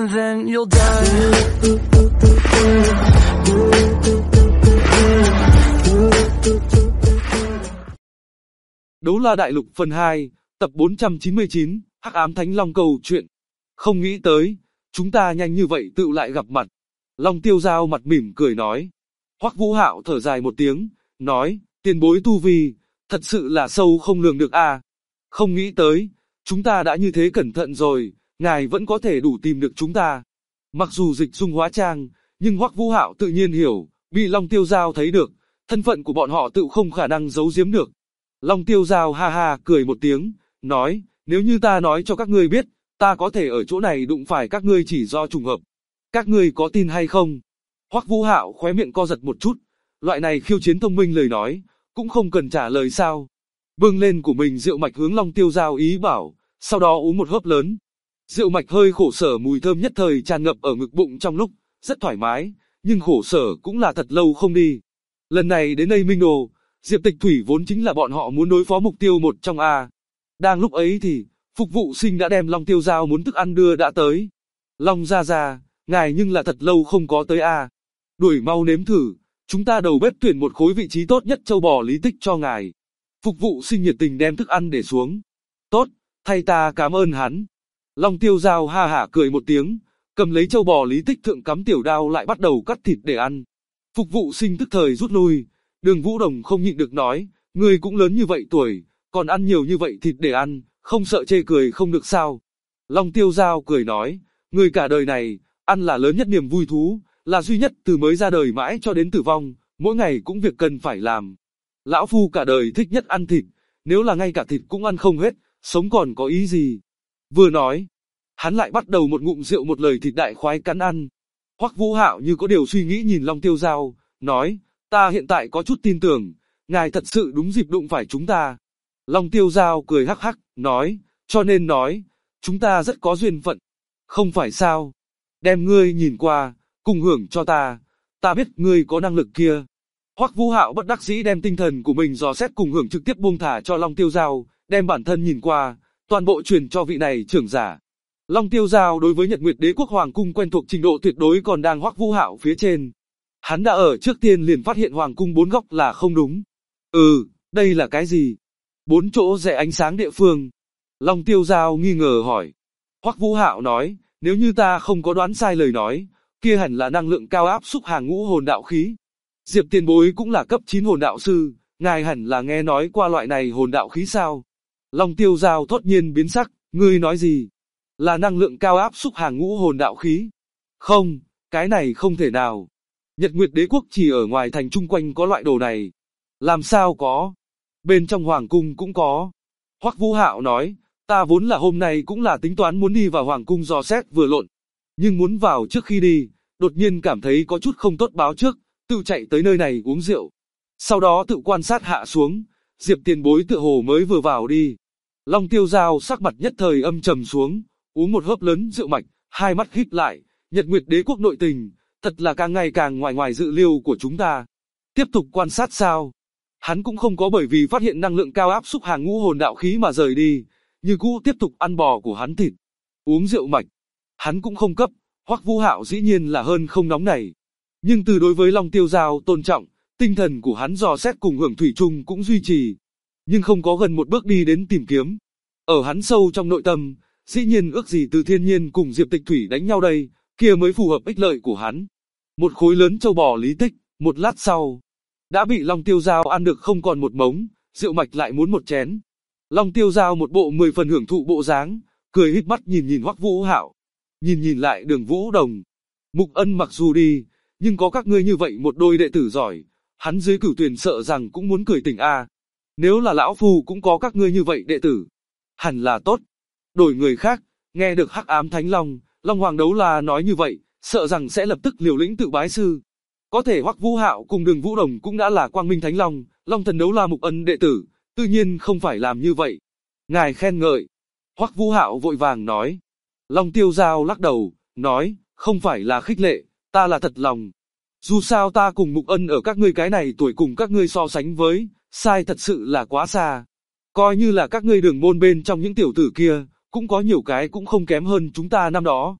and then you'll die. Đấu La Đại Lục phần 2, tập 499, Hắc Ám Thánh Long câu chuyện. Không nghĩ tới, chúng ta nhanh như vậy tự lại gặp mặt. Long Tiêu Giao mặt mỉm cười nói. Hoắc Vũ Hạo thở dài một tiếng, nói, tiền bối tu vi, thật sự là sâu không lường được a. Không nghĩ tới, chúng ta đã như thế cẩn thận rồi, ngài vẫn có thể đủ tìm được chúng ta. Mặc dù dịch dung hóa trang, nhưng Hoắc Vũ Hạo tự nhiên hiểu, bị Long Tiêu Giao thấy được, thân phận của bọn họ tự không khả năng giấu giếm được. Long Tiêu Giao ha ha cười một tiếng, nói, nếu như ta nói cho các ngươi biết, ta có thể ở chỗ này đụng phải các ngươi chỉ do trùng hợp. Các ngươi có tin hay không? Hoắc Vũ Hạo khóe miệng co giật một chút, loại này khiêu chiến thông minh lời nói, cũng không cần trả lời sao. Bưng lên của mình rượu mạch hướng Long Tiêu Giao ý bảo, sau đó uống một hớp lớn. Rượu mạch hơi khổ sở mùi thơm nhất thời tràn ngập ở ngực bụng trong lúc, rất thoải mái, nhưng khổ sở cũng là thật lâu không đi. Lần này đến đây Minh Đồ, Diệp Tịch Thủy vốn chính là bọn họ muốn đối phó mục tiêu một trong A. Đang lúc ấy thì, phục vụ sinh đã đem Long Tiêu Giao muốn thức ăn đưa đã tới. Long gia gia, ngài nhưng là thật lâu không có tới A. Đuổi mau nếm thử, chúng ta đầu bếp tuyển một khối vị trí tốt nhất châu bò lý tích cho ngài. Phục vụ sinh nhiệt tình đem thức ăn để xuống. Tốt, thay ta cảm ơn hắn. Long Tiêu Giao ha hả cười một tiếng, cầm lấy châu bò lý tích thượng cắm tiểu đao lại bắt đầu cắt thịt để ăn. Phục vụ sinh tức thời rút lui. Đường Vũ Đồng không nhịn được nói, ngươi cũng lớn như vậy tuổi, còn ăn nhiều như vậy thịt để ăn, không sợ chê cười không được sao. Long Tiêu Giao cười nói, ngươi cả đời này, ăn là lớn nhất niềm vui thú, là duy nhất từ mới ra đời mãi cho đến tử vong, mỗi ngày cũng việc cần phải làm. Lão Phu cả đời thích nhất ăn thịt, nếu là ngay cả thịt cũng ăn không hết, sống còn có ý gì. Vừa nói, hắn lại bắt đầu một ngụm rượu một lời thịt đại khoái cắn ăn. Hoắc Vũ Hạo như có điều suy nghĩ nhìn Long Tiêu Giao, nói, ta hiện tại có chút tin tưởng, ngài thật sự đúng dịp đụng phải chúng ta. Long Tiêu Giao cười hắc hắc, nói, cho nên nói, chúng ta rất có duyên phận. Không phải sao? Đem ngươi nhìn qua, cùng hưởng cho ta biết ngươi có năng lực kia. Hoắc Vũ Hạo bất đắc dĩ đem tinh thần của mình dò xét cùng hưởng trực tiếp buông thả cho Long Tiêu Giao, đem bản thân nhìn qua, toàn bộ truyền cho vị này trưởng giả. Long Tiêu Giao đối với Nhật Nguyệt Đế quốc hoàng cung quen thuộc trình độ tuyệt đối còn đang Hoắc Vũ Hạo phía trên. Hắn đã ở trước tiên liền phát hiện hoàng cung bốn góc là không đúng. Đây là cái gì? Bốn chỗ rẽ ánh sáng địa phương. Long Tiêu Giao nghi ngờ hỏi. Hoắc Vũ Hạo nói, nếu như ta không có đoán sai lời nói, kia hẳn là năng lượng cao áp xúc hàng ngũ hồn đạo khí. Diệp tiền bối cũng là cấp 9 hồn đạo sư, ngài hẳn là nghe nói qua loại này hồn đạo khí sao? Long Tiêu Giao thốt nhiên biến sắc, ngươi nói gì? Là năng lượng cao áp xúc hàng ngũ hồn đạo khí? Không, cái này không thể nào. Nhật Nguyệt Đế quốc chỉ ở ngoài thành chung quanh có loại đồ này. Làm sao có? Bên trong hoàng cung cũng có. Hoắc Vũ Hạo nói, ta vốn là hôm nay cũng là tính toán muốn đi vào hoàng cung dò xét vừa lộn. Nhưng muốn vào trước khi đi, đột nhiên cảm thấy có chút không tốt báo trước, tự chạy tới nơi này uống rượu. Sau đó tự quan sát hạ xuống, Diệp tiền bối tựa hồ mới vừa vào đi. Long Tiêu Giao sắc mặt nhất thời âm trầm xuống, uống một hớp lớn rượu mạch, hai mắt híp lại, Nhật Nguyệt Đế quốc nội tình, thật là càng ngày càng ngoài dự liệu của chúng ta. Tiếp tục quan sát sao? Hắn cũng không có bởi vì phát hiện năng lượng cao áp xúc hàng ngũ hồn đạo khí mà rời đi, như cũ tiếp tục ăn bò của hắn thịt, uống rượu mạch. Hắn cũng không cấp, Hoắc Vũ Hạo dĩ nhiên là hơn không nóng này. Nhưng từ đối với Long Tiêu Giao tôn trọng, tinh thần của hắn dò xét cùng hưởng thủy chung cũng duy trì, nhưng không có gần một bước đi đến tìm kiếm. Ở hắn sâu trong nội tâm, dĩ nhiên ước gì Từ Thiên Nhiên cùng Diệp Tịch Thủy đánh nhau đây, kia mới phù hợp ích lợi của hắn. Một khối lớn châu bò lý tích, một lát sau, đã bị Long Tiêu Giao ăn được không còn một mống, rượu mạch lại muốn một chén. Long Tiêu Giao một bộ 10 phần hưởng thụ bộ dáng, cười híp mắt nhìn Hoắc Vũ Hạo, nhìn lại Đường Vũ Đồng. Mục Ân mặc dù đi, nhưng có các ngươi như vậy một đôi đệ tử giỏi, hắn dưới Cửu Tuyền sợ rằng cũng muốn cười tỉnh a. Nếu là lão phu cũng có các ngươi như vậy đệ tử, hẳn là tốt. Đổi người khác, nghe được Hắc Ám Thánh Long, Long Hoàng Đấu La nói như vậy, sợ rằng sẽ lập tức liều lĩnh tự bái sư. Có thể Hoắc Vũ Hạo cùng Đường Vũ Đồng cũng đã là Quang Minh Thánh Long, Long Thần Đấu La Mục Ân đệ tử, tự nhiên không phải làm như vậy. Ngài khen ngợi. Hoắc Vũ Hạo vội vàng nói. Long Tiêu Giao lắc đầu, nói, không phải là khích lệ, ta là thật lòng. Dù sao ta cùng Mục Ân ở các ngươi cái này tuổi cùng các ngươi so sánh với, sai thật sự là quá xa. Coi như là các ngươi Đường môn bên trong những tiểu tử kia, cũng có nhiều cái cũng không kém hơn chúng ta năm đó.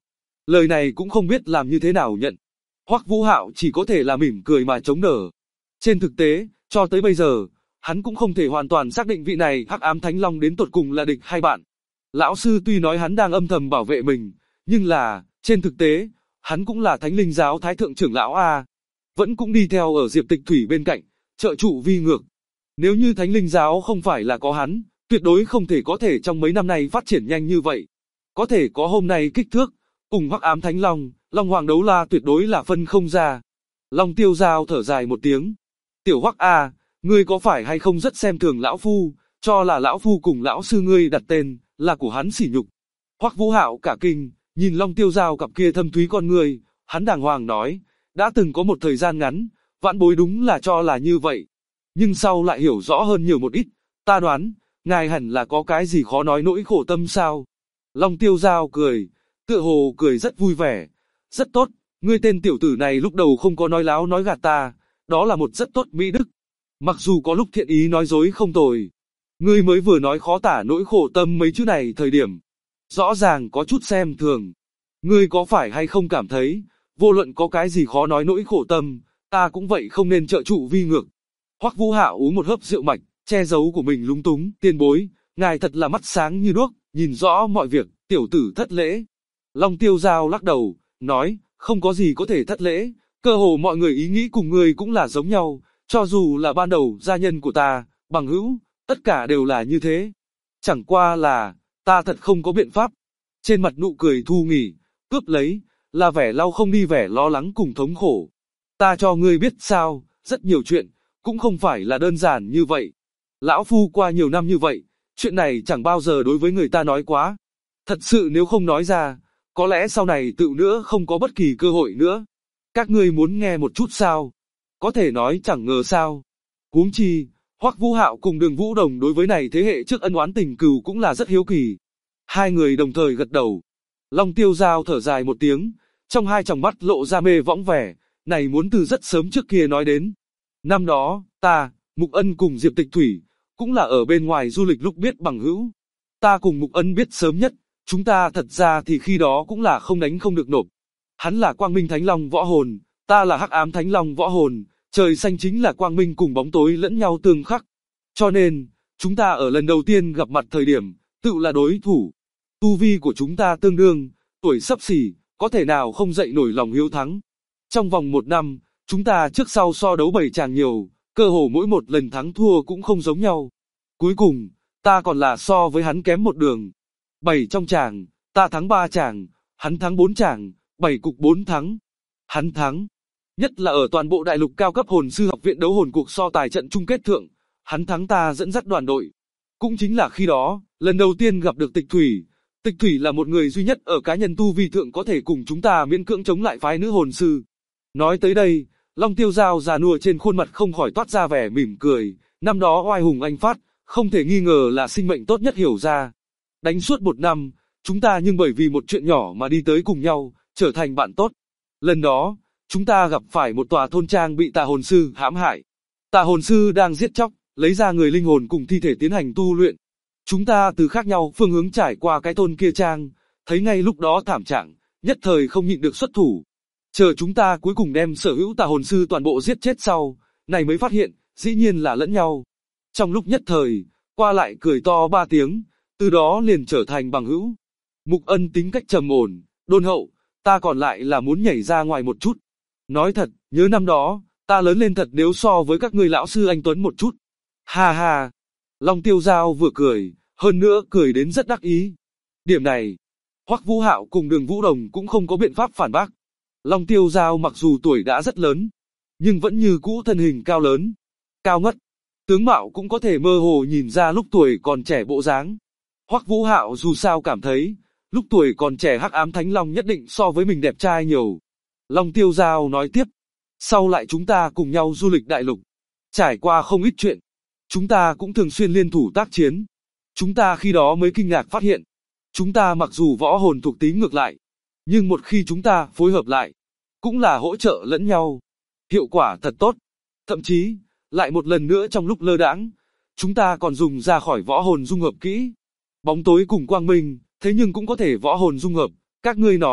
Lời này cũng không biết làm như thế nào nhận. Hoắc Vũ Hạo chỉ có thể là mỉm cười mà chống đỡ. Trên thực tế, cho tới bây giờ, hắn cũng không thể hoàn toàn xác định vị này Hắc Ám Thánh Long đến tột cùng là địch hay bạn. Lão sư tuy nói hắn đang âm thầm bảo vệ mình, nhưng là, trên thực tế, hắn cũng là Thánh Linh Giáo Thái Thượng trưởng lão A. Vẫn cũng đi theo ở Diệp Tịch Thủy bên cạnh, trợ trụ vi ngược. Nếu như Thánh Linh Giáo không phải là có hắn, tuyệt đối không thể có thể trong mấy năm nay phát triển nhanh như vậy. Có thể có hôm nay kích thước, cùng Hắc Ám Thánh Long, Long Hoàng Đấu La tuyệt đối là phân không ra. Long Tiêu Giao thở dài một tiếng. Tiểu Hoắc A, ngươi có phải hay không rất xem thường lão phu, cho là lão phu cùng lão sư ngươi đặt tên, là của hắn sỉ nhục. Hoắc Vũ Hạo cả kinh, nhìn Long Tiêu Giao cặp kia thâm thúy con ngươi, hắn đàng hoàng nói, đã từng có một thời gian ngắn, vãn bối đúng là cho là như vậy. Nhưng sau lại hiểu rõ hơn nhiều một ít, ta đoán, ngài hẳn là có cái gì khó nói nỗi khổ tâm sao. Long Tiêu Giao cười, tựa hồ cười rất vui vẻ. Rất tốt, ngươi tên tiểu tử này lúc đầu không có nói láo nói gạt ta, đó là một rất tốt mỹ đức. Mặc dù có lúc thiện ý nói dối không tồi. Ngươi mới vừa nói khó tả nỗi khổ tâm mấy chữ này thời điểm. Rõ ràng có chút xem thường. Ngươi có phải hay không cảm thấy, vô luận có cái gì khó nói nỗi khổ tâm, ta cũng vậy không nên trợ trụ vi ngược. Hoắc Vũ Hạo uống một hớp rượu mạch, che giấu của mình lúng túng, tiền bối, ngài thật là mắt sáng như đuốc, nhìn rõ mọi việc, tiểu tử thất lễ. Long Tiêu Giao lắc đầu, nói, không có gì có thể thất lễ, cơ hồ mọi người ý nghĩ cùng ngươi cũng là giống nhau, cho dù là ban đầu gia nhân của ta, bằng hữu, tất cả đều là như thế. Chẳng qua là, ta thật không có biện pháp. Trên mặt nụ cười thu nghỉ, cướp lấy, là vẻ lau không đi vẻ lo lắng cùng thống khổ. Ta cho ngươi biết sao, rất nhiều chuyện, cũng không phải là đơn giản như vậy. Lão Phu qua nhiều năm như vậy, chuyện này chẳng bao giờ đối với người ta nói quá. Thật sự nếu không nói ra, có lẽ sau này tự nữa không có bất kỳ cơ hội nữa. Các ngươi muốn nghe một chút sao? Có thể nói chẳng ngờ sao. Huống chi, Hoắc Vũ Hạo cùng Đường Vũ Đồng đối với này thế hệ trước ân oán tình cừu cũng là rất hiếu kỳ. Hai người đồng thời gật đầu. Long Tiêu Giao thở dài một tiếng, trong hai tròng mắt lộ ra mê võng vẻ, này muốn từ rất sớm trước kia nói đến. Năm đó, ta, Mục Ân cùng Diệp Tịch Thủy, cũng là ở bên ngoài du lịch lúc biết bằng hữu. Ta cùng Mục Ân biết sớm nhất, chúng ta thật ra thì khi đó cũng là không đánh không được nộp. Hắn là Quang Minh Thánh Long võ hồn, ta là Hắc Ám Thánh Long võ hồn, trời xanh chính là quang minh cùng bóng tối lẫn nhau tương khắc. Cho nên, chúng ta ở lần đầu tiên gặp mặt thời điểm, tự là đối thủ. Tu vi của chúng ta tương đương, tuổi sắp xỉ, có thể nào không dậy nổi lòng hiếu thắng. Trong vòng một năm, chúng ta trước sau so đấu 7 chàng nhiều, cơ hồ mỗi một lần thắng thua cũng không giống nhau. Cuối cùng, ta còn là so với hắn kém một đường. 7 trong chàng, ta thắng 3 chàng, hắn thắng 4 chàng, 7 cục 4 thắng. Hắn thắng. Nhất là ở toàn bộ đại lục cao cấp hồn sư học viện đấu hồn cuộc so tài trận chung kết thượng, hắn thắng ta dẫn dắt đoàn đội. Cũng chính là khi đó, lần đầu tiên gặp được Tịch Thủy. Tịch Thủy là một người duy nhất ở cá nhân tu vi thượng có thể cùng chúng ta miễn cưỡng chống lại phái nữ hồn sư. Nói tới đây, Long Tiêu Giao già nua trên khuôn mặt không khỏi toát ra vẻ mỉm cười, năm đó oai hùng anh phát, không thể nghi ngờ là sinh mệnh tốt nhất hiểu ra. Đánh suốt một năm, chúng ta nhưng bởi vì một chuyện nhỏ mà đi tới cùng nhau, trở thành bạn tốt. Lần đó, chúng ta gặp phải một tòa thôn trang bị tà hồn sư hãm hại. Tà hồn sư đang giết chóc, lấy ra người linh hồn cùng thi thể tiến hành tu luyện. Chúng ta từ khác nhau phương hướng trải qua cái thôn kia trang, thấy ngay lúc đó thảm trạng, nhất thời không nhịn được xuất thủ. Chờ chúng ta cuối cùng đem sở hữu tà hồn sư toàn bộ giết chết sau, này mới phát hiện, dĩ nhiên là lẫn nhau. Trong lúc nhất thời, qua lại cười to 3 tiếng, từ đó liền trở thành bằng hữu. Mục Ân tính cách trầm ổn, đôn hậu, ta còn lại là muốn nhảy ra ngoài một chút. Nói thật, nhớ năm đó, ta lớn lên thật nếu so với các ngươi lão sư anh Tuấn một chút. Ha ha. Long Tiêu Giao vừa cười, hơn nữa cười đến rất đắc ý. Điểm này, Hoắc Vũ Hạo cùng Đường Vũ Đồng cũng không có biện pháp phản bác. Long Tiêu Giao mặc dù tuổi đã rất lớn, nhưng vẫn như cũ thân hình cao lớn, cao ngất. Tướng mạo cũng có thể mơ hồ nhìn ra lúc tuổi còn trẻ bộ dáng. Hoắc Vũ Hạo dù sao cảm thấy, lúc tuổi còn trẻ Hắc Ám Thánh Long nhất định so với mình đẹp trai nhiều. Long Tiêu Giao nói tiếp, sau lại chúng ta cùng nhau du lịch đại lục, trải qua không ít chuyện. Chúng ta cũng thường xuyên liên thủ tác chiến. Chúng ta khi đó mới kinh ngạc phát hiện, chúng ta mặc dù võ hồn thuộc tính ngược lại, nhưng một khi chúng ta phối hợp lại, cũng là hỗ trợ lẫn nhau. Hiệu quả thật tốt. Thậm chí, lại một lần nữa trong lúc lơ đãng, chúng ta còn dùng ra khỏi võ hồn dung hợp kỹ. Bóng tối cùng quang minh, thế nhưng cũng có thể võ hồn dung hợp. Các ngươi nói,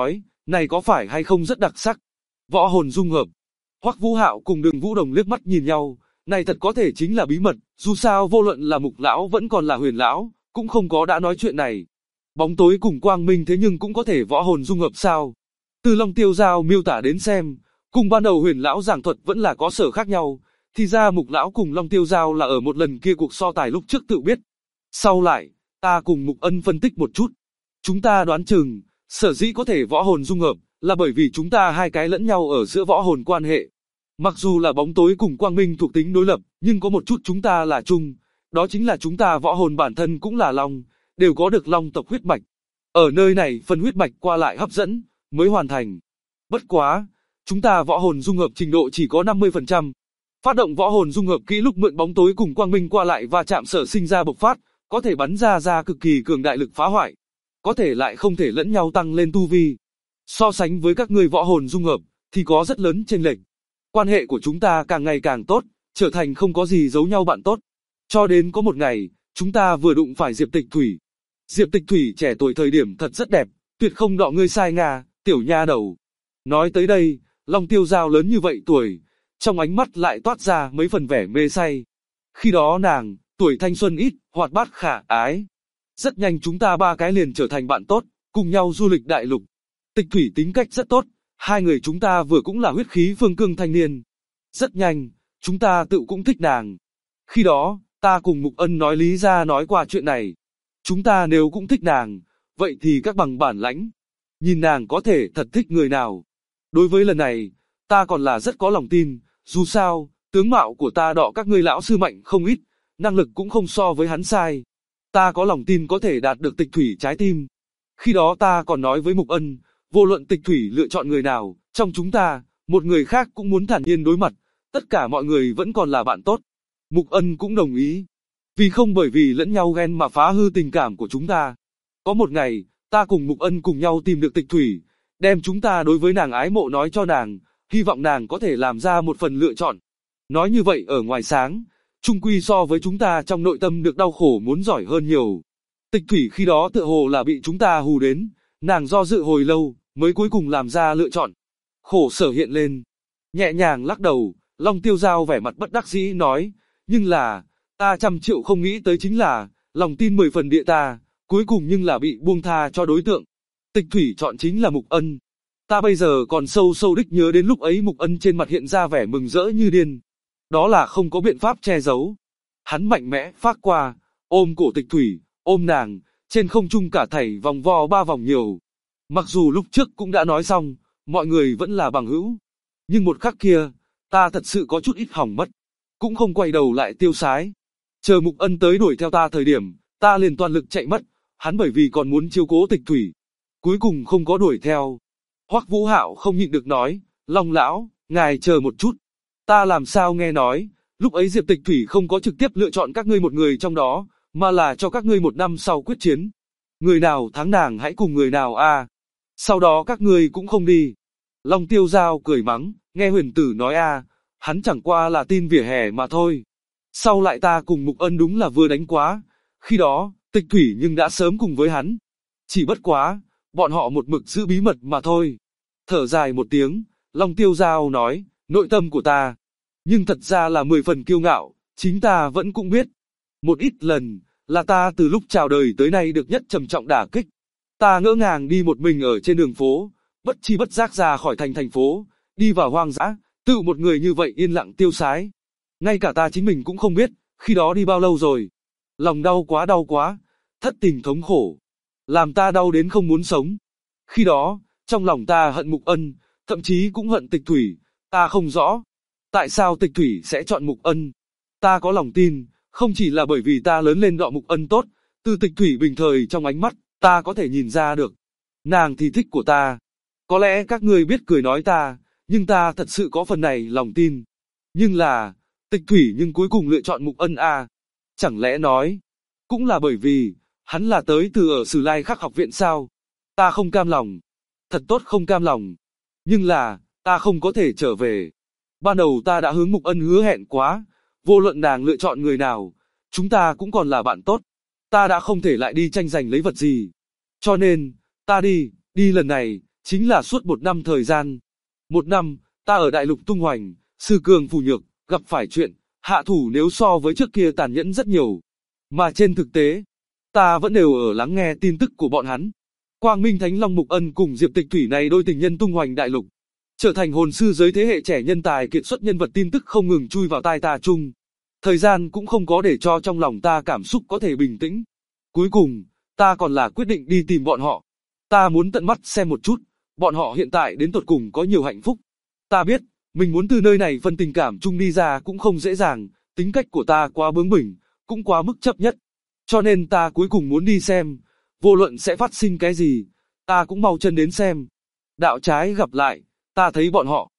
Này có phải hay không rất đặc sắc? Võ hồn dung hợp. Hoắc Vũ Hạo cùng Đường Vũ Đồng liếc mắt nhìn nhau, này thật có thể chính là bí mật, dù sao vô luận là Mục lão vẫn còn là Huyền lão, cũng không có đã nói chuyện này. Bóng tối cùng quang minh thế nhưng cũng có thể võ hồn dung hợp sao? Từ Long Tiêu Giao miêu tả đến xem, cùng ban đầu Huyền lão giảng thuật vẫn là có sở khác nhau, thì ra Mục lão cùng Long Tiêu Giao là ở một lần kia cuộc so tài lúc trước tự biết. Sau lại, ta cùng Mục Ân phân tích một chút. Chúng ta đoán chừng, sở dĩ có thể võ hồn dung hợp, là bởi vì chúng ta hai cái lẫn nhau ở giữa võ hồn quan hệ. Mặc dù là bóng tối cùng quang minh thuộc tính đối lập, nhưng có một chút chúng ta là chung, đó chính là chúng ta võ hồn bản thân cũng là long, đều có được long tộc huyết mạch. Ở nơi này phần huyết mạch qua lại hấp dẫn, mới hoàn thành. Bất quá, chúng ta võ hồn dung hợp trình độ chỉ có 50%. Phát động võ hồn dung hợp kỹ lúc mượn bóng tối cùng quang minh qua lại và chạm sở sinh ra bộc phát, có thể bắn ra cực kỳ cường đại lực phá hoại. Có thể lại không thể lẫn nhau tăng lên tu vi. So sánh với các ngươi võ hồn dung hợp, thì có rất lớn chênh lệch. Quan hệ của chúng ta càng ngày càng tốt, trở thành không có gì giấu nhau bạn tốt. Cho đến có một ngày, chúng ta vừa đụng phải Diệp Tịch Thủy. Diệp Tịch Thủy trẻ tuổi thời điểm thật rất đẹp, tuyệt không đọ ngươi sai nga, tiểu nha đầu. Nói tới đây, Long Tiêu Giao lớn như vậy tuổi, trong ánh mắt lại toát ra mấy phần vẻ mê say. Khi đó nàng, tuổi thanh xuân ít, hoạt bát khả ái. Rất nhanh chúng ta ba cái liền trở thành bạn tốt, cùng nhau du lịch đại lục. Tịch Thủy tính cách rất tốt, hai người chúng ta vừa cũng là huyết khí phương cương thanh niên. Rất nhanh, chúng ta tự cũng thích nàng. Khi đó, ta cùng Mục Ân nói lý ra nói qua chuyện này. Chúng ta nếu cũng thích nàng, vậy thì các bằng bản lãnh. Nhìn nàng có thể thật thích người nào. Đối với lần này, ta còn là rất có lòng tin, dù sao, tướng mạo của ta đọ các ngươi lão sư mạnh không ít, năng lực cũng không so với hắn sai. Ta có lòng tin có thể đạt được Tịch Thủy trái tim. Khi đó ta còn nói với Mục Ân, vô luận Tịch Thủy lựa chọn người nào, trong chúng ta, một người khác cũng muốn thản nhiên đối mặt, tất cả mọi người vẫn còn là bạn tốt. Mục Ân cũng đồng ý. Vì không bởi vì lẫn nhau ghen mà phá hư tình cảm của chúng ta. Có một ngày, ta cùng Mục Ân cùng nhau tìm được Tịch Thủy, đem chúng ta đối với nàng ái mộ nói cho nàng, hy vọng nàng có thể làm ra một phần lựa chọn. Nói như vậy ở ngoài sáng, chung quy so với chúng ta trong nội tâm được đau khổ muốn giỏi hơn nhiều. Tịch Thủy khi đó tựa hồ là bị chúng ta hù đến, nàng do dự hồi lâu, mới cuối cùng làm ra lựa chọn. Khổ sở hiện lên, nhẹ nhàng lắc đầu, Long Tiêu Giao vẻ mặt bất đắc dĩ nói, nhưng là, ta trăm triệu không nghĩ tới chính là, lòng tin 10 phần địa ta, cuối cùng nhưng là bị buông tha cho đối tượng. Tịch Thủy chọn chính là Mục Ân. Ta bây giờ còn sâu sâu đích nhớ đến lúc ấy Mục Ân trên mặt hiện ra vẻ mừng rỡ như điên. Đó là không có biện pháp che giấu. Hắn mạnh mẽ phát qua, ôm cổ Tịch Thủy, ôm nàng, trên không trung cả thảy vòng vo 3 vòng nhiều. Mặc dù lúc trước cũng đã nói xong, mọi người vẫn là bằng hữu. Nhưng một khắc kia, ta thật sự có chút ít hỏng mất. Cũng không quay đầu lại tiêu sái. Chờ Mục Ân tới đuổi theo ta thời điểm, ta liền toàn lực chạy mất. Hắn bởi vì còn muốn chiếu cố Tịch Thủy, cuối cùng không có đuổi theo. Hoắc Vũ Hạo không nhịn được nói, Long lão, ngài chờ một chút. Ta làm sao nghe nói, lúc ấy Diệp Tịch Thủy không có trực tiếp lựa chọn các ngươi một người trong đó, mà là cho các ngươi một năm sau quyết chiến. Người nào thắng nàng hãy cùng người nào a. Sau đó các ngươi cũng không đi. Long Tiêu Giao cười mắng, nghe Huyền Tử nói a, hắn chẳng qua là tin vỉa hè mà thôi. Sau lại ta cùng Mục Ân đúng là vừa đánh quá, khi đó, Tịch Thủy nhưng đã sớm cùng với hắn. Chỉ bất quá, bọn họ một mực giữ bí mật mà thôi. Thở dài một tiếng, Long Tiêu Giao nói, nội tâm của ta, nhưng thật ra là 10 phần kiêu ngạo, chính ta vẫn cũng biết. Một ít lần, là ta từ lúc chào đời tới nay được nhất trầm trọng đả kích. Ta ngỡ ngàng đi một mình ở trên đường phố, bất chi bất giác ra khỏi thành phố, đi vào hoang dã, tự một người như vậy yên lặng tiêu sái. Ngay cả ta chính mình cũng không biết, khi đó đi bao lâu rồi. Lòng đau quá, thất tình thống khổ. Làm ta đau đến không muốn sống. Khi đó, trong lòng ta hận Mục Ân, thậm chí cũng hận Tịch Thủy, ta không rõ. Tại sao Tịch Thủy sẽ chọn Mục Ân? Ta có lòng tin, không chỉ là bởi vì ta lớn lên đọ Mục Ân tốt, từ Tịch Thủy bình thời trong ánh mắt, ta có thể nhìn ra được. Nàng thì thích của ta. Có lẽ các ngươi biết cười nói ta, nhưng ta thật sự có phần này lòng tin. Nhưng là, Tịch Thủy nhưng cuối cùng lựa chọn Mục Ân à? Chẳng lẽ nói, cũng là bởi vì, hắn là tới từ ở Sử Lai Khắc học viện sao? Ta không cam lòng. Thật tốt không cam lòng. Nhưng là, ta không có thể trở về. Ban đầu ta đã hướng Mục Ân hứa hẹn quá, vô luận nàng lựa chọn người nào, chúng ta cũng còn là bạn tốt. Ta đã không thể lại đi tranh giành lấy vật gì. Cho nên, ta đi lần này, chính là suốt 1 năm thời gian. 1 năm, ta ở đại lục tung hoành, sư cường phù nhược, gặp phải chuyện, hạ thủ nếu so với trước kia tàn nhẫn rất nhiều. Mà trên thực tế, ta vẫn đều ở lắng nghe tin tức của bọn hắn. Quang Minh Thánh Long Mục Ân cùng Diệp Tịch Thủy này đôi tình nhân tung hoành đại lục, trở thành hồn sư giới thế hệ trẻ nhân tài kiệt xuất, nhân vật tin tức không ngừng chui vào tai ta chung. Thời gian cũng không có để cho trong lòng ta cảm xúc có thể bình tĩnh. Cuối cùng, ta còn là quyết định đi tìm bọn họ. Ta muốn tận mắt xem một chút, bọn họ hiện tại đến tột cùng có nhiều hạnh phúc. Ta biết, mình muốn từ nơi này phân tình cảm chung đi ra cũng không dễ dàng, tính cách của ta quá bướng bỉnh, cũng quá mức chấp nhất. Cho nên ta cuối cùng muốn đi xem, vô luận sẽ phát sinh cái gì, ta cũng mau chân đến xem. Đạo trái gặp lại, ta thấy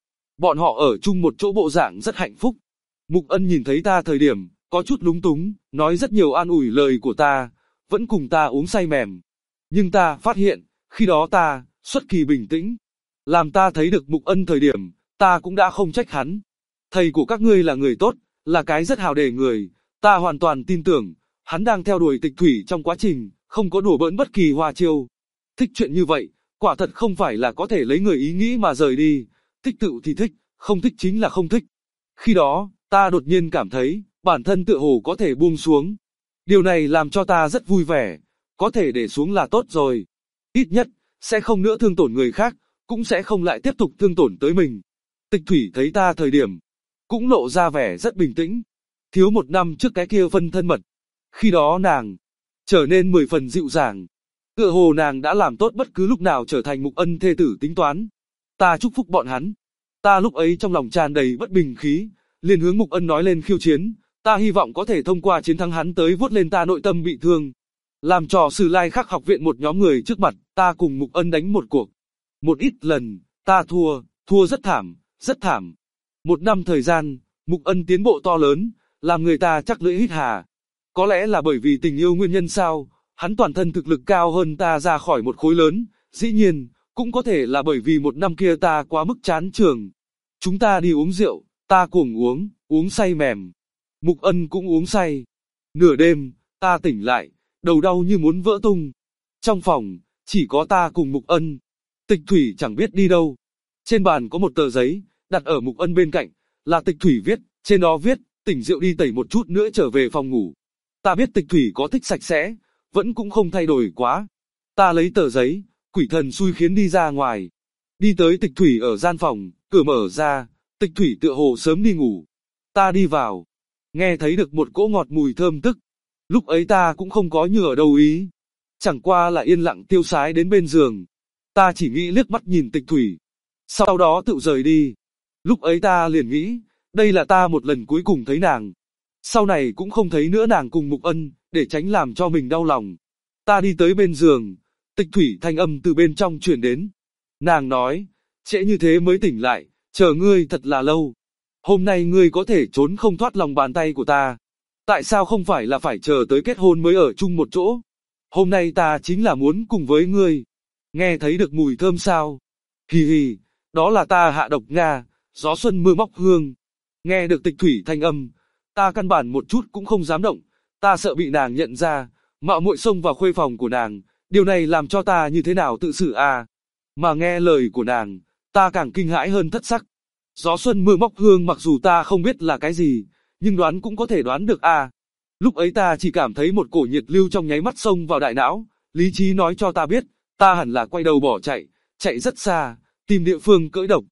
bọn họ ở chung một chỗ bộ dạng rất hạnh phúc. Mục Ân nhìn thấy ta thời điểm, có chút lúng túng, nói rất nhiều an ủi lời của ta, vẫn cùng ta uống say mềm. Nhưng ta phát hiện, khi đó ta, xuất kỳ bình tĩnh. Làm ta thấy được Mục Ân thời điểm, ta cũng đã không trách hắn. Thầy của các ngươi là người tốt, là cái rất hào để người, ta hoàn toàn tin tưởng, hắn đang theo đuổi Tịch Thủy trong quá trình, không có đùa bỡn bất kỳ hoa chiêu. Thích chuyện như vậy, quả thật không phải là có thể lấy người ý nghĩ mà rời đi, thích tự thì thích, không thích chính là không thích. Khi đó, ta đột nhiên cảm thấy, bản thân tựa hồ có thể buông xuống. Điều này làm cho ta rất vui vẻ, có thể để xuống là tốt rồi. Ít nhất, sẽ không nữa thương tổn người khác, cũng sẽ không lại tiếp tục thương tổn tới mình. Tịch Thủy thấy ta thời điểm, cũng lộ ra vẻ rất bình tĩnh. Thiếu 1 năm trước cái kia phân thân mật. Khi đó nàng, trở nên 10 phần dịu dàng. Tựa hồ nàng đã làm tốt bất cứ lúc nào trở thành Mục Ân thê tử tính toán. Ta chúc phúc bọn hắn. Ta lúc ấy trong lòng tràn đầy bất bình khí, liền hướng Mục Ân nói lên khiêu chiến. Ta hy vọng có thể thông qua chiến thắng hắn tới vuốt lên ta nội tâm bị thương. Làm trò Sử Lai Khắc học viện một nhóm người trước mặt, ta cùng Mục Ân đánh một cuộc. Một ít lần, ta thua rất thảm, rất thảm. 1 năm thời gian, Mục Ân tiến bộ to lớn, làm người ta chắc lưỡi hít hà. Có lẽ là bởi vì tình yêu nguyên nhân sao, hắn toàn thân thực lực cao hơn ta ra khỏi một khối lớn, dĩ nhiên, cũng có thể là bởi vì 1 năm kia ta quá mức chán trường. Chúng ta đi uống rượu, ta cuồng uống say mềm. Mục Ân cũng uống say. Nửa đêm, ta tỉnh lại, đầu đau như muốn vỡ tung. Trong phòng, chỉ có ta cùng Mục Ân. Tịch Thủy chẳng biết đi đâu. Trên bàn có một tờ giấy, đặt ở Mục Ân bên cạnh, là Tịch Thủy viết, trên đó viết, tỉnh rượu đi tẩy một chút nữa trở về phòng ngủ. Ta biết Tịch Thủy có thích sạch sẽ, vẫn cũng không thay đổi quá. Ta lấy tờ giấy, quỷ thần xui khiến đi ra ngoài. Đi tới Tịch Thủy ở gian phòng, cửa mở ra, Tịch Thủy tựa hồ sớm đi ngủ. Ta đi vào, nghe thấy được một cỗ ngọt mùi thơm tức. Lúc ấy ta cũng không có như ở đâu ý. Chẳng qua là yên lặng tiêu sái đến bên giường. Ta chỉ nghĩ liếc mắt nhìn Tịch Thủy. Sau đó tự rời đi. Lúc ấy ta liền nghĩ, đây là ta một lần cuối cùng thấy nàng. Sau này cũng không thấy nữa nàng cùng Mục Ân, để tránh làm cho mình đau lòng. Ta đi tới bên giường, Tịch Thủy thanh âm từ bên trong truyền đến. Nàng nói, trễ như thế mới tỉnh lại, chờ ngươi thật là lâu. Hôm nay ngươi có thể trốn không thoát lòng bàn tay của ta. Tại sao không phải là phải chờ tới kết hôn mới ở chung một chỗ? Hôm nay ta chính là muốn cùng với ngươi. Nghe thấy được mùi thơm sao? Hì hì, đó là ta hạ độc Nga, gió xuân mưa móc hương. Nghe được Tịch Thủy thanh âm, ta căn bản một chút cũng không dám động. Ta sợ bị nàng nhận ra, mạo muội xông vào khuê phòng của nàng. Điều này làm cho ta như thế nào tự xử à? Mà nghe lời của nàng, ta càng kinh hãi hơn thất sắc. Gió xuân mưa móc hương mặc dù ta không biết là cái gì, nhưng đoán cũng có thể đoán được à. Lúc ấy ta chỉ cảm thấy một cổ nhiệt lưu trong nháy mắt xông vào đại não, lý trí nói cho ta biết, ta hẳn là quay đầu bỏ chạy, chạy rất xa, tìm địa phương cởi độc.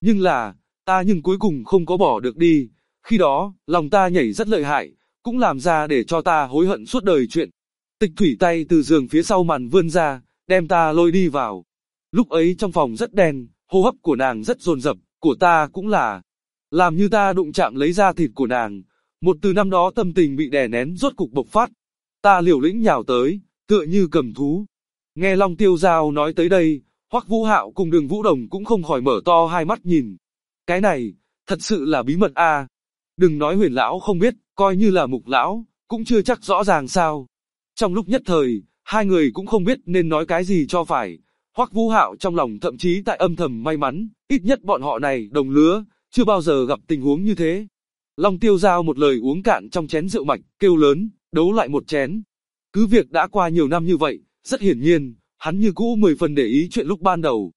Nhưng cuối cùng không có bỏ được đi. Khi đó, lòng ta nhảy rất lợi hại, cũng làm ra để cho ta hối hận suốt đời chuyện. Tịch Thủy tay từ giường phía sau màn vươn ra, đem ta lôi đi vào. Lúc ấy trong phòng rất đen, hô hấp của nàng rất dồn dập, của ta cũng là. Làm như ta đụng chạm lấy da thịt của nàng. Một từ năm đó tâm tình bị đè nén rốt cục bộc phát. Ta liều lĩnh nhào tới, tựa như cầm thú. Nghe Long Tiêu Giao nói tới đây, Hoắc Vũ Hạo cùng Đường Vũ Đồng cũng không khỏi mở to hai mắt nhìn. Cái này, thật sự là bí mật à. Đừng nói Huyền Lão không biết, coi như là Mục Lão, cũng chưa chắc rõ ràng sao. Trong lúc nhất thời, hai người cũng không biết nên nói cái gì cho phải. Hoắc Vũ Hạo trong lòng thậm chí tại âm thầm may mắn, ít nhất bọn họ này đồng lứa, chưa bao giờ gặp tình huống như thế. Long Tiêu Giao một lời uống cạn trong chén rượu mạch, kêu lớn, đấu lại một chén. Cứ việc đã qua nhiều năm như vậy, rất hiển nhiên, hắn như cũ 10 phần để ý chuyện lúc ban đầu.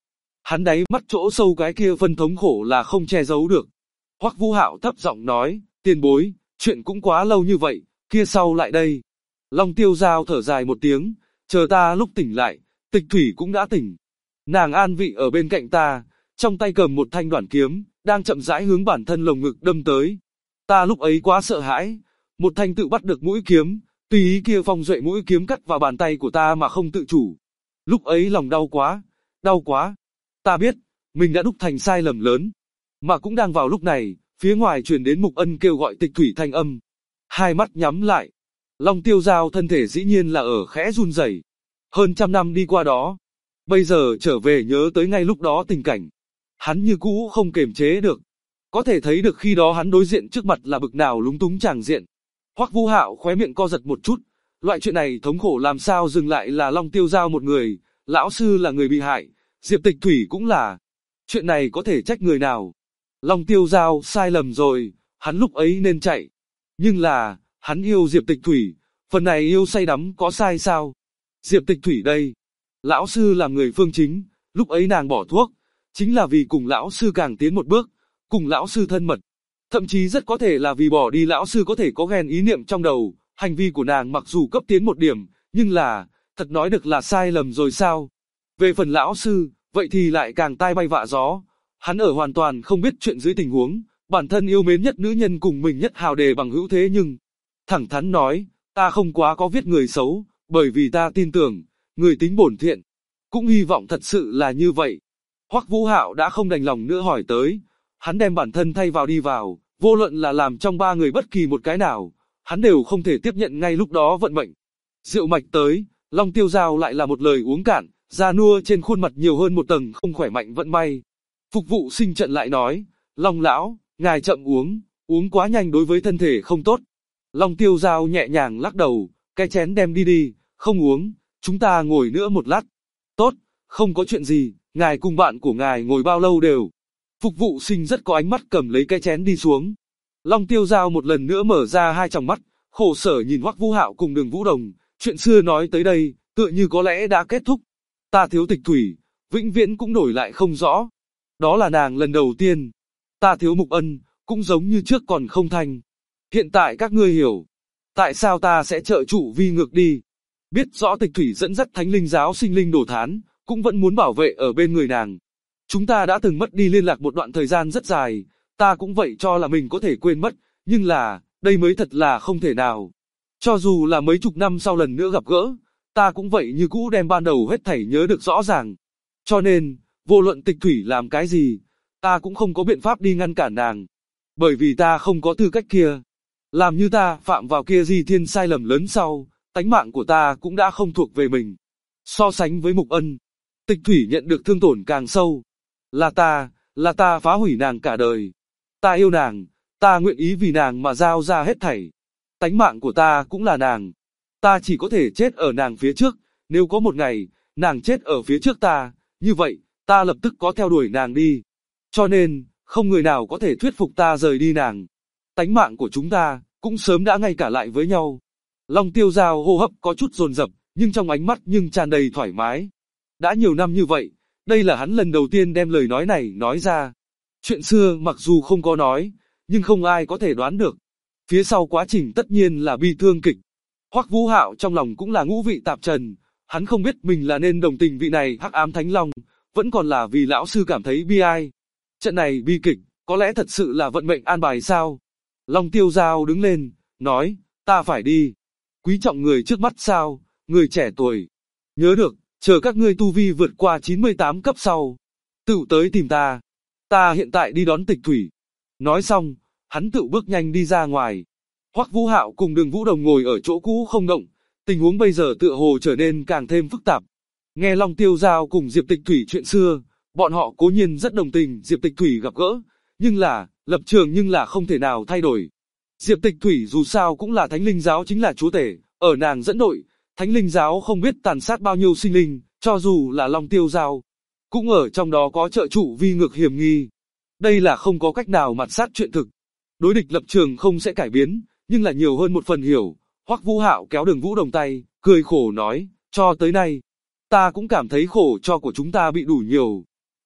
Hắn đáy mắt chỗ sâu cái kia phân thống khổ là không che giấu được. Hoắc Vũ Hạo thấp giọng nói, tiền bối, chuyện cũng quá lâu như vậy, kia sau lại đây. Long Tiêu Giao thở dài một tiếng, chờ ta lúc tỉnh lại, Tịch Thủy cũng đã tỉnh. Nàng an vị ở bên cạnh ta, trong tay cầm một thanh đoản kiếm, đang chậm rãi hướng bản thân lồng ngực đâm tới. Ta lúc ấy quá sợ hãi, một thanh tự bắt được mũi kiếm, tùy ý kia phong duệ mũi kiếm cắt vào bàn tay của ta mà không tự chủ. Lúc ấy lòng đau quá, đau quá. Ta biết, mình đã đúc thành sai lầm lớn. Mà cũng đang vào lúc này, phía ngoài truyền đến Mục Ân kêu gọi Tịch Thủy thanh âm. Hai mắt nhắm lại. Long Tiêu Giao thân thể dĩ nhiên là ở khẽ run rẩy. Hơn 100 năm đi qua đó. Bây giờ trở về nhớ tới ngay lúc đó tình cảnh. Hắn như cũ không kềm chế được. Có thể thấy được khi đó hắn đối diện trước mặt là bực nào lúng túng tràng diện. Hoắc Vũ Hạo khóe miệng co giật một chút. Loại chuyện này thống khổ làm sao dừng lại là Long Tiêu Giao một người. Lão sư là người bị hại. Diệp Tịch Thủy cũng là. Chuyện này có thể trách người nào. Long Tiêu Giao sai lầm rồi. Hắn lúc ấy nên chạy. Nhưng là, hắn yêu Diệp Tịch Thủy. Phần này yêu say đắm có sai sao? Diệp Tịch Thủy đây. Lão sư làm người phương chính. Lúc ấy nàng bỏ thuốc. Chính là vì cùng lão sư càng tiến một bước. Cùng lão sư thân mật. Thậm chí rất có thể là vì bỏ đi lão sư có thể có ghen ý niệm trong đầu. Hành vi của nàng mặc dù cấp tiến một điểm. Nhưng là, thật nói được là sai lầm rồi sao? Về phần lão sư, vậy thì lại càng tai bay vạ gió. Hắn ở hoàn toàn không biết chuyện dưới tình huống. Bản thân yêu mến nhất nữ nhân cùng mình nhất hào đề bằng hữu thế nhưng. Thẳng thắn nói, ta không quá có viết người xấu. Bởi vì ta tin tưởng, người tính bổn thiện. Cũng hy vọng thật sự là như vậy. Hoắc Vũ Hạo đã không đành lòng nữa hỏi tới. Hắn đem bản thân thay vào đi vào, vô luận là làm trong ba người bất kỳ một cái nào, hắn đều không thể tiếp nhận ngay lúc đó vận mệnh. Rượu mạch tới, Long Tiêu Giao lại là một lời uống cạn, da nua trên khuôn mặt nhiều hơn một tầng không khỏe mạnh vận may. Phục vụ sinh trận lại nói, Long lão, ngài chậm uống, uống quá nhanh đối với thân thể không tốt. Long Tiêu Giao nhẹ nhàng lắc đầu, cái chén đem đi đi, không uống, chúng ta ngồi nữa một lát. Tốt, không có chuyện gì, ngài cùng bạn của ngài ngồi bao lâu đều. Phục vụ sinh rất có ánh mắt cầm lấy cái chén đi xuống. Long Tiêu Giao một lần nữa mở ra hai tròng mắt, khổ sở nhìn Hoắc Vũ Hạo cùng Đường Vũ Đồng, chuyện xưa nói tới đây, tựa như có lẽ đã kết thúc. Ta thiếu Tịch Thủy, vĩnh viễn cũng đổi lại không rõ. Đó là nàng lần đầu tiên. Ta thiếu Mục Ân, cũng giống như trước còn không thành. Hiện tại các ngươi hiểu, tại sao ta sẽ trợ trụ vi ngược đi. Biết rõ Tịch Thủy dẫn dắt Thánh Linh giáo sinh linh đổ thán, cũng vẫn muốn bảo vệ ở bên người nàng. Chúng ta đã từng mất đi liên lạc một đoạn thời gian rất dài, ta cũng vậy cho là mình có thể quên mất, nhưng là, đây mới thật là không thể nào. Cho dù là mấy chục năm sau lần nữa gặp gỡ, ta cũng vậy như cũ đem ban đầu hết thảy nhớ được rõ ràng. Cho nên, vô luận Tịch Thủy làm cái gì, ta cũng không có biện pháp đi ngăn cản nàng. Bởi vì ta không có tư cách kia. Làm như ta phạm vào kia di thiên sai lầm lớn sau, tánh mạng của ta cũng đã không thuộc về mình. So sánh với Mục Ân, Tịch Thủy nhận được thương tổn càng sâu. Là ta phá hủy nàng cả đời. Ta yêu nàng, ta nguyện ý vì nàng mà giao ra hết thảy. Tánh mạng của ta cũng là nàng. Ta chỉ có thể chết ở nàng phía trước, nếu có một ngày, nàng chết ở phía trước ta, như vậy, ta lập tức có theo đuổi nàng đi. Cho nên, không người nào có thể thuyết phục ta rời đi nàng. Tánh mạng của chúng ta, cũng sớm đã ngay cả lại với nhau. Long Tiêu Giao hô hấp có chút dồn dập, nhưng trong ánh mắt nhưng tràn đầy thoải mái. Đã nhiều năm như vậy, đây là hắn lần đầu tiên đem lời nói này nói ra. Chuyện xưa mặc dù không có nói, nhưng không ai có thể đoán được. Phía sau quá trình tất nhiên là bi thương kịch. Hoắc Vũ Hạo trong lòng cũng là ngũ vị tạp trần, hắn không biết mình là nên đồng tình vị này Hắc Ám Thánh Long, vẫn còn là vì lão sư cảm thấy bi ai. Trận này bi kịch, có lẽ thật sự là vận mệnh an bài sao? Long Tiêu Giao đứng lên, nói, ta phải đi. Quý trọng người trước mắt sao, người trẻ tuổi. Nhớ được, chờ các ngươi tu vi vượt qua 98 cấp sau. Tự tới tìm ta. Ta hiện tại đi đón Tịch Thủy. Nói xong, hắn tự bước nhanh đi ra ngoài. Hoắc Vũ Hạo cùng Đường Vũ Đồng ngồi ở chỗ cũ không động. Tình huống bây giờ tựa hồ trở nên càng thêm phức tạp. Nghe Long Tiêu Giao cùng Diệp Tịch Thủy chuyện xưa, bọn họ cố nhiên rất đồng tình Diệp Tịch Thủy gặp gỡ. Nhưng là, lập trường nhưng là không thể nào thay đổi. Diệp Tịch Thủy dù sao cũng là Thánh Linh giáo chính là chúa tể, ở nàng dẫn đội, Thánh Linh giáo không biết tàn sát bao nhiêu sinh linh, cho dù là Long Tiêu Giao, cũng ở trong đó có trợ trụ vi ngược hiểm nghi. Đây là không có cách nào mặt sát chuyện thực. Đối địch lập trường không sẽ cải biến, nhưng là nhiều hơn một phần hiểu. Hoắc Vũ Hạo kéo Đường Vũ Đồng tay, cười khổ nói, cho tới nay, ta cũng cảm thấy khổ cho của chúng ta bị đủ nhiều.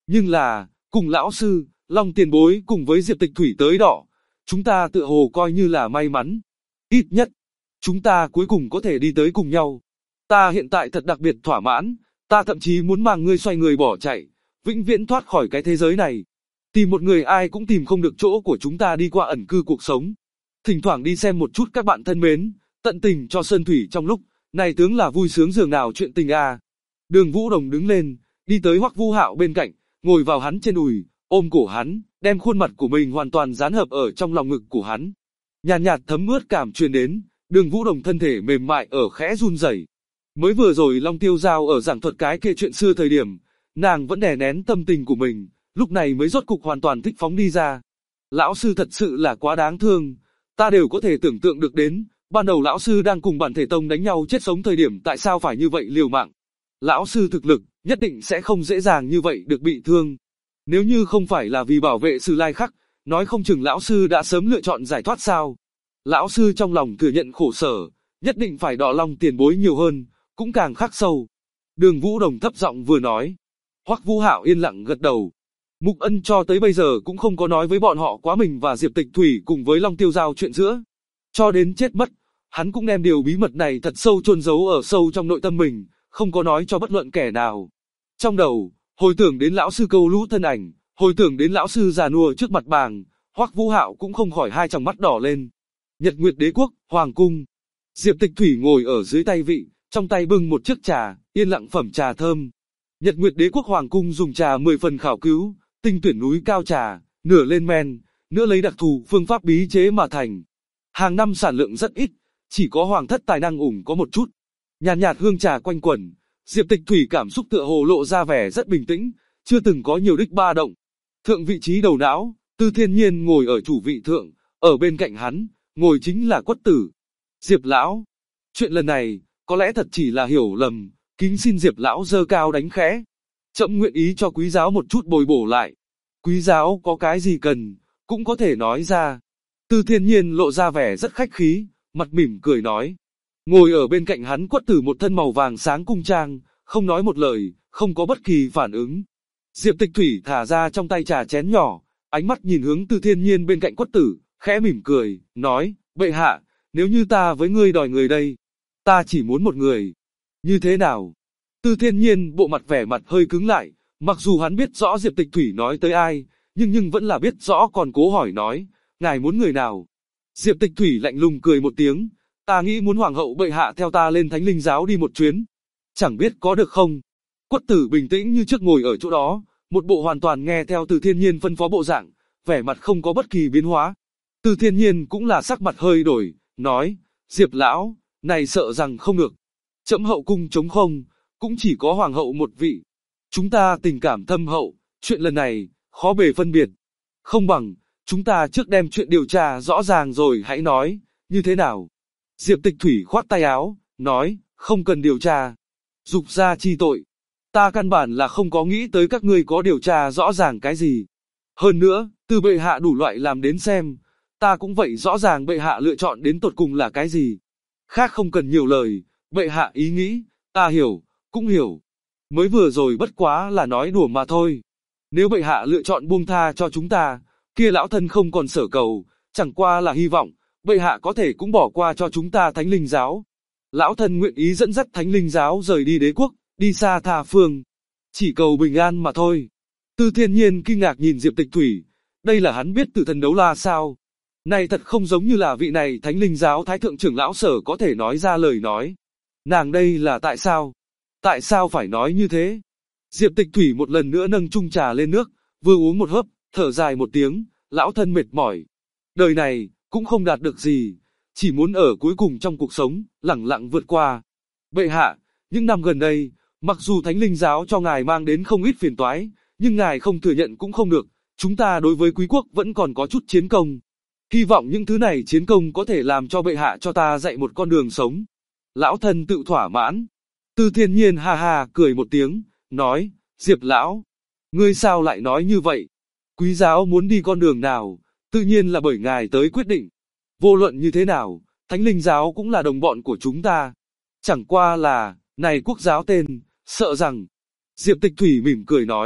Nhưng là, cùng lão sư, Long tiền bối cùng với Diệp Tịch Thủy tới đỏ, chúng ta tựa hồ coi như là may mắn. Ít nhất, chúng ta cuối cùng có thể đi tới cùng nhau. Ta hiện tại thật đặc biệt thỏa mãn, ta thậm chí muốn mang ngươi xoay người bỏ chạy, vĩnh viễn thoát khỏi cái thế giới này. Tìm một người ai cũng tìm không được chỗ của chúng ta đi qua ẩn cư cuộc sống. Thỉnh thoảng đi xem một chút các bạn thân mến, tận tình cho Sơn Thủy trong lúc, này tướng là vui sướng dường nào chuyện tình à. Đường Vũ Đồng đứng lên, đi tới Hoắc Vũ Hạo bên cạnh, ngồi vào hắn trên đùi, ôm cổ hắn, đem khuôn mặt của mình hoàn toàn dán hợp ở trong lòng ngực của hắn. Nhàn nhạt thấm ướt cảm truyền đến, Đường Vũ Đồng thân thể mềm mại ở khẽ run rẩy. Mới vừa rồi Long Tiêu Giao ở giảng thuật cái kệ chuyện xưa thời điểm, nàng vẫn đè nén tâm tình của mình, lúc này mới rốt cục hoàn toàn thích phóng đi ra. Lão sư thật sự là quá đáng thương, ta đều có thể tưởng tượng được đến, ban đầu lão sư đang cùng bản thể tông đánh nhau chết sống thời điểm tại sao phải như vậy liều mạng. Lão sư thực lực, nhất định sẽ không dễ dàng như vậy được bị thương. Nếu như không phải là vì bảo vệ Sử Lai Khắc, nói không chừng lão sư đã sớm lựa chọn giải thoát sao. Lão sư trong lòng thừa nhận khổ sở, nhất định phải đọ Long tiền bối nhiều hơn, cũng càng khắc sâu. Đường Vũ Đồng thấp giọng vừa nói. Hoắc Vũ Hạo yên lặng gật đầu. Mục Ân cho tới bây giờ cũng không có nói với bọn họ quá mình và Diệp Tịch Thủy cùng với Long Tiêu Giao chuyện giữa. Cho đến chết mất, hắn cũng đem điều bí mật này thật sâu chôn giấu ở sâu trong nội tâm mình, không có nói cho bất luận kẻ nào. Trong đầu, hồi tưởng đến lão sư câu lũ thân ảnh, hồi tưởng đến lão sư già nua trước mặt bàng, Hoắc Vũ Hạo cũng không khỏi hai tròng mắt đỏ lên. Nhật Nguyệt Đế quốc, hoàng cung. Diệp Tịch Thủy ngồi ở dưới tay vị, trong tay bưng một chiếc trà, yên lặng phẩm trà thơm. Nhật Nguyệt Đế quốc hoàng cung dùng trà 10 phần khảo cứu, tinh tuyển núi cao trà, nửa lên men, nửa lấy đặc thù phương pháp bí chế mà thành. Hàng năm sản lượng rất ít, chỉ có hoàng thất tài năng ủng có một chút. Nhàn nhạt hương trà quanh quẩn, Diệp Tịch Thủy cảm xúc tựa hồ lộ ra vẻ rất bình tĩnh, chưa từng có nhiều đích ba động. Thượng vị trí đầu não, Tư Thiên Nhiên ngồi ở chủ vị thượng, ở bên cạnh hắn, ngồi chính là Quất Tử. Diệp lão, chuyện lần này, có lẽ thật chỉ là hiểu lầm, kính xin Diệp lão giơ cao đánh khẽ. Trẫm nguyện ý cho quý giáo một chút bồi bổ lại. Quý giáo có cái gì cần, cũng có thể nói ra. Tư Thiên Nhiên lộ ra vẻ rất khách khí, mặt mỉm cười nói. Ngồi ở bên cạnh hắn Quất Tử một thân màu vàng sáng cung trang, không nói một lời, không có bất kỳ phản ứng. Diệp Tịch Thủy thả ra trong tay trà chén nhỏ, ánh mắt nhìn hướng Tư Thiên Nhiên bên cạnh Quất Tử, khẽ mỉm cười, nói, bệ hạ, nếu như ta với ngươi đòi người đây, ta chỉ muốn một người. Như thế nào? Tư Thiên Nhiên bộ mặt vẻ mặt hơi cứng lại, mặc dù hắn biết rõ Diệp Tịch Thủy nói tới ai, nhưng vẫn là biết rõ còn cố hỏi nói, ngài muốn người nào? Diệp Tịch Thủy lạnh lùng cười một tiếng, ta nghĩ muốn hoàng hậu bệ hạ theo ta lên Thánh Linh giáo đi một chuyến. Chẳng biết có được không? Quất Tử bình tĩnh như trước ngồi ở chỗ đó, một bộ hoàn toàn nghe theo Từ Thiên Nhiên phân phó bộ dạng, vẻ mặt không có bất kỳ biến hóa. Từ Thiên Nhiên cũng là sắc mặt hơi đổi, nói, Diệp lão, này sợ rằng không được. Trẫm hậu cung trống không, cũng chỉ có hoàng hậu một vị. Chúng ta tình cảm thâm hậu, chuyện lần này, khó bề phân biệt. Không bằng, chúng ta trước đem chuyện điều tra rõ ràng rồi hãy nói, như thế nào? Diệp Tịch Thủy khoát tay áo, nói, không cần điều tra. Dục gia chi tội. Ta căn bản là không có nghĩ tới các ngươi có điều tra rõ ràng cái gì. Hơn nữa, từ bệ hạ đủ loại làm đến xem, ta cũng vậy rõ ràng bệ hạ lựa chọn đến tột cùng là cái gì. Khác không cần nhiều lời, bệ hạ ý nghĩ, ta hiểu, cũng hiểu. Mới vừa rồi bất quá là nói đùa mà thôi. Nếu bệ hạ lựa chọn buông tha cho chúng ta, kia lão thân không còn sở cầu, chẳng qua là hy vọng, bệ hạ có thể cũng bỏ qua cho chúng ta Thánh Linh giáo. Lão thân nguyện ý dẫn dắt Thánh Linh giáo rời đi đế quốc, đi xa tha phương. Chỉ cầu bình an mà thôi. Tư Thiên Nhiên kinh ngạc nhìn Diệp Tịch Thủy, đây là hắn biết Tử Thần Đấu La sao? Này thật không giống như là vị này Thánh Linh giáo Thái Thượng trưởng lão sở có thể nói ra lời nói. Nàng đây là tại sao? Tại sao phải nói như thế? Diệp Tịch Thủy một lần nữa nâng chung trà lên nước, vừa uống một hớp, thở dài một tiếng, lão thân mệt mỏi. Đời này, cũng không đạt được gì, chỉ muốn ở cuối cùng trong cuộc sống, lẳng lặng vượt qua. Bệ hạ, những năm gần đây, mặc dù Thánh Linh giáo cho ngài mang đến không ít phiền toái, nhưng ngài không thừa nhận cũng không được, chúng ta đối với quý quốc vẫn còn có chút chiến công. Hy vọng những thứ này chiến công có thể làm cho bệ hạ cho ta dạy một con đường sống. Lão thân tự thỏa mãn. Tư Thiên Nhiên ha ha cười một tiếng, nói, Diệp lão, ngươi sao lại nói như vậy? Quý giáo muốn đi con đường nào, tự nhiên là bởi ngài tới quyết định. Vô luận như thế nào, Thánh Linh giáo cũng là đồng bọn của chúng ta. Chẳng qua là, này quốc giáo tên, sợ rằng. Diệp Tịch Thủy mỉm cười nói,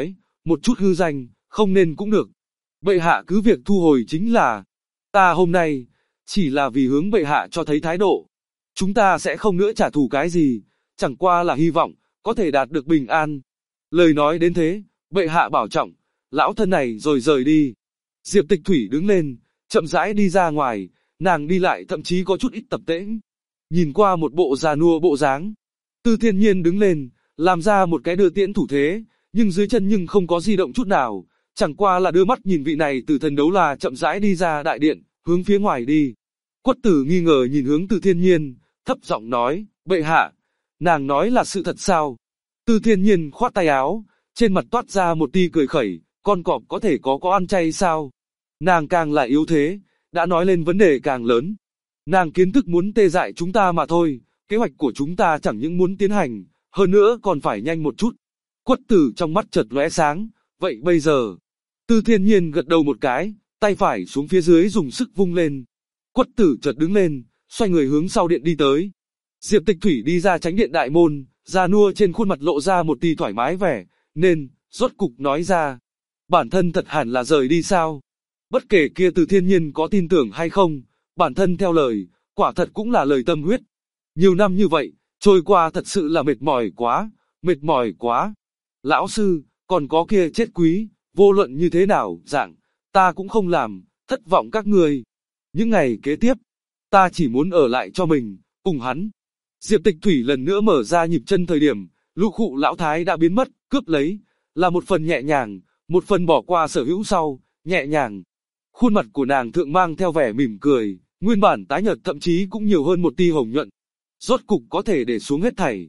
một chút hư danh, không nên cũng được. Bệ hạ cứ việc thu hồi chính là. Ta hôm nay, chỉ là vì hướng bệ hạ cho thấy thái độ. Chúng ta sẽ không nữa trả thù cái gì, chẳng qua là hy vọng, có thể đạt được bình an. Lời nói đến thế, bệ hạ bảo trọng, lão thân này rồi rời đi. Diệp Tịch Thủy đứng lên, chậm rãi đi ra ngoài, nàng đi lại thậm chí có chút ít tập tễnh. Nhìn qua một bộ già nua bộ dáng. Tư Thiên Nhiên đứng lên, làm ra một cái đưa tiễn thủ thế, nhưng dưới chân nhưng không có di động chút nào, chẳng qua là đưa mắt nhìn vị này từ thần đấu la chậm rãi đi ra đại điện, hướng phía ngoài đi. Quất Tử nghi ngờ nhìn hướng Tư Thiên Nhiên, thấp giọng nói, bệ hạ, nàng nói là sự thật sao? Tư Thiên Nhiên khoát tay áo, trên mặt toát ra một tia cười khẩy, con cọp có thể có ăn chay sao? Nàng càng là yếu thế, đã nói lên vấn đề càng lớn. Nàng kiến thức muốn tê dại chúng ta mà thôi, kế hoạch của chúng ta chẳng những muốn tiến hành, hơn nữa còn phải nhanh một chút. Quất Tử trong mắt chợt lóe sáng, vậy bây giờ? Tư Thiên Nhiên gật đầu một cái, tay phải xuống phía dưới dùng sức vung lên. Quất Tử chợt đứng lên, xoay người hướng sau điện đi tới. Diệp Tịch Thủy đi ra tránh điện đại môn, già nua trên khuôn mặt lộ ra một tia thoải mái vẻ, nên, rốt cục nói ra. Bản thân thật hẳn là rời đi sao? Bất kể kia Từ Thiên Nhiên có tin tưởng hay không, bản thân theo lời, quả thật cũng là lời tâm huyết. Nhiều năm như vậy, trôi qua thật sự là mệt mỏi quá, mệt mỏi quá. Lão sư, còn có kia chết quý, vô luận như thế nào, dạng, ta cũng không làm, thất vọng các người. Những ngày kế tiếp, ta chỉ muốn ở lại cho mình, cùng hắn. Diệp Tịch Thủy lần nữa mở ra nhịp chân thời điểm, lũ khụ lão thái đã biến mất, cướp lấy, là một phần nhẹ nhàng, một phần bỏ qua sở hữu sau, nhẹ nhàng. Khuôn mặt của nàng thượng mang theo vẻ mỉm cười, nguyên bản tái nhợt thậm chí cũng nhiều hơn một tia hồng nhuận. Rốt cục có thể để xuống hết thảy.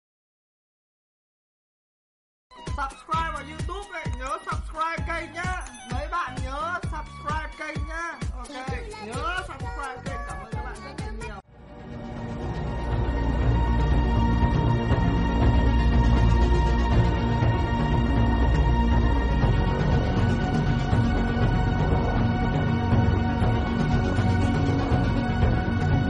Subscribe vào YouTube này, nhớ subscribe kênh nhá.